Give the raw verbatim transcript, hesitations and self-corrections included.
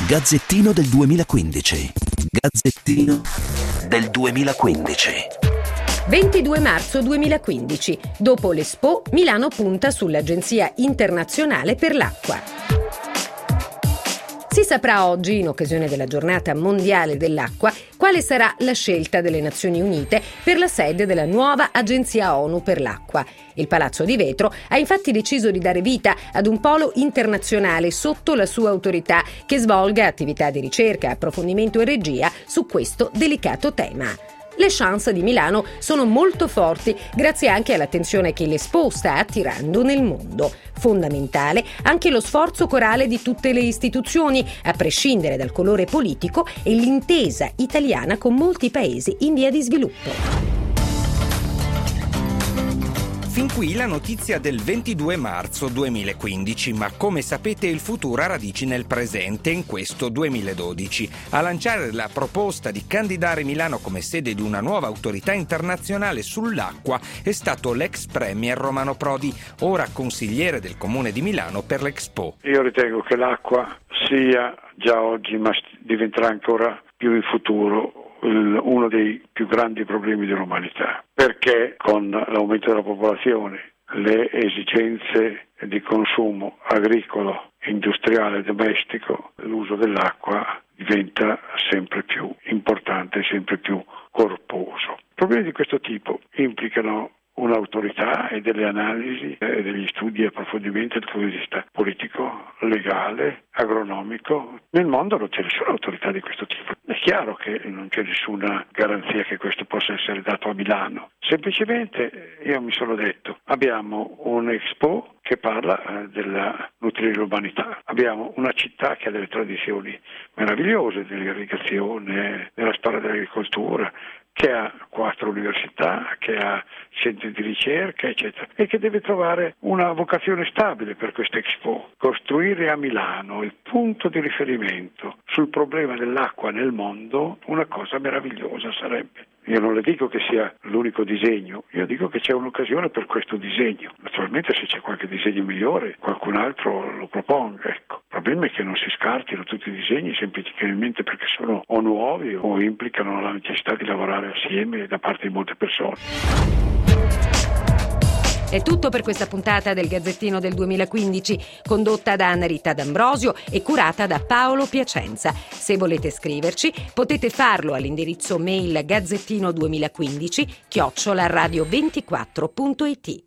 Gazzettino del duemilaquindici. Gazzettino del duemilaquindici. ventidue marzo duemilaquindici. Dopo l'Expo, Milano punta sull'Agenzia Internazionale per l'Acqua. Si saprà oggi, in occasione della Giornata Mondiale dell'Acqua, quale sarà la scelta delle Nazioni Unite per la sede della nuova Agenzia ONU per l'Acqua. Il Palazzo di Vetro ha infatti deciso di dare vita ad un polo internazionale sotto la sua autorità che svolga attività di ricerca, approfondimento e regia su questo delicato tema. Le chance di Milano sono molto forti grazie anche all'attenzione che l'Expo sta attirando nel mondo. Fondamentale anche lo sforzo corale di tutte le istituzioni, a prescindere dal colore politico, e l'intesa italiana con molti paesi in via di sviluppo. Fin qui la notizia del ventidue marzo duemilaquindici, ma come sapete il futuro ha radici nel presente, in questo duemiladodici. A lanciare la proposta di candidare Milano come sede di una nuova autorità internazionale sull'acqua è stato l'ex premier Romano Prodi, ora consigliere del Comune di Milano per l'Expo. Io ritengo che l'acqua sia già oggi, ma diventerà ancora più in futuro, uno dei più grandi problemi dell'umanità, perché con l'aumento della popolazione, le esigenze di consumo agricolo, industriale e domestico, l'uso dell'acqua diventa sempre più importante e sempre più corposo. Problemi di questo tipo implicano un'autorità e delle analisi e degli studi e approfondimenti dal punto di vista politico, legale, agronomico. Nel mondo non c'è nessuna autorità di questo tipo. È chiaro che non c'è nessuna garanzia che questo possa essere dato a Milano. Semplicemente io mi sono detto, abbiamo un'Expo che parla eh, della nutrire l'umanità. Abbiamo una città che ha delle tradizioni meravigliose dell'irrigazione, della storia dell'agricoltura, che ha quattro università, che ha centri di ricerca, eccetera, e che deve trovare una vocazione stabile per questa Expo. Costruire a Milano il punto di riferimento sul problema dell'acqua nel mondo, una cosa meravigliosa sarebbe. Io non le dico che sia l'unico disegno, io dico che c'è un'occasione per questo disegno. Naturalmente se c'è qualche disegno migliore, qualcun altro lo proponga, ecco. Il problema è che non si scartino tutti i disegni semplicemente perché sono o nuovi o implicano la necessità di lavorare assieme da parte di molte persone. È tutto per questa puntata del Gazzettino del duemilaquindici, condotta da Anna Rita D'Ambrosio e curata da Paolo Piacenza. Se volete scriverci, potete farlo all'indirizzo mail gazzettino duemilaquindici chiocciola radio ventiquattro punto it.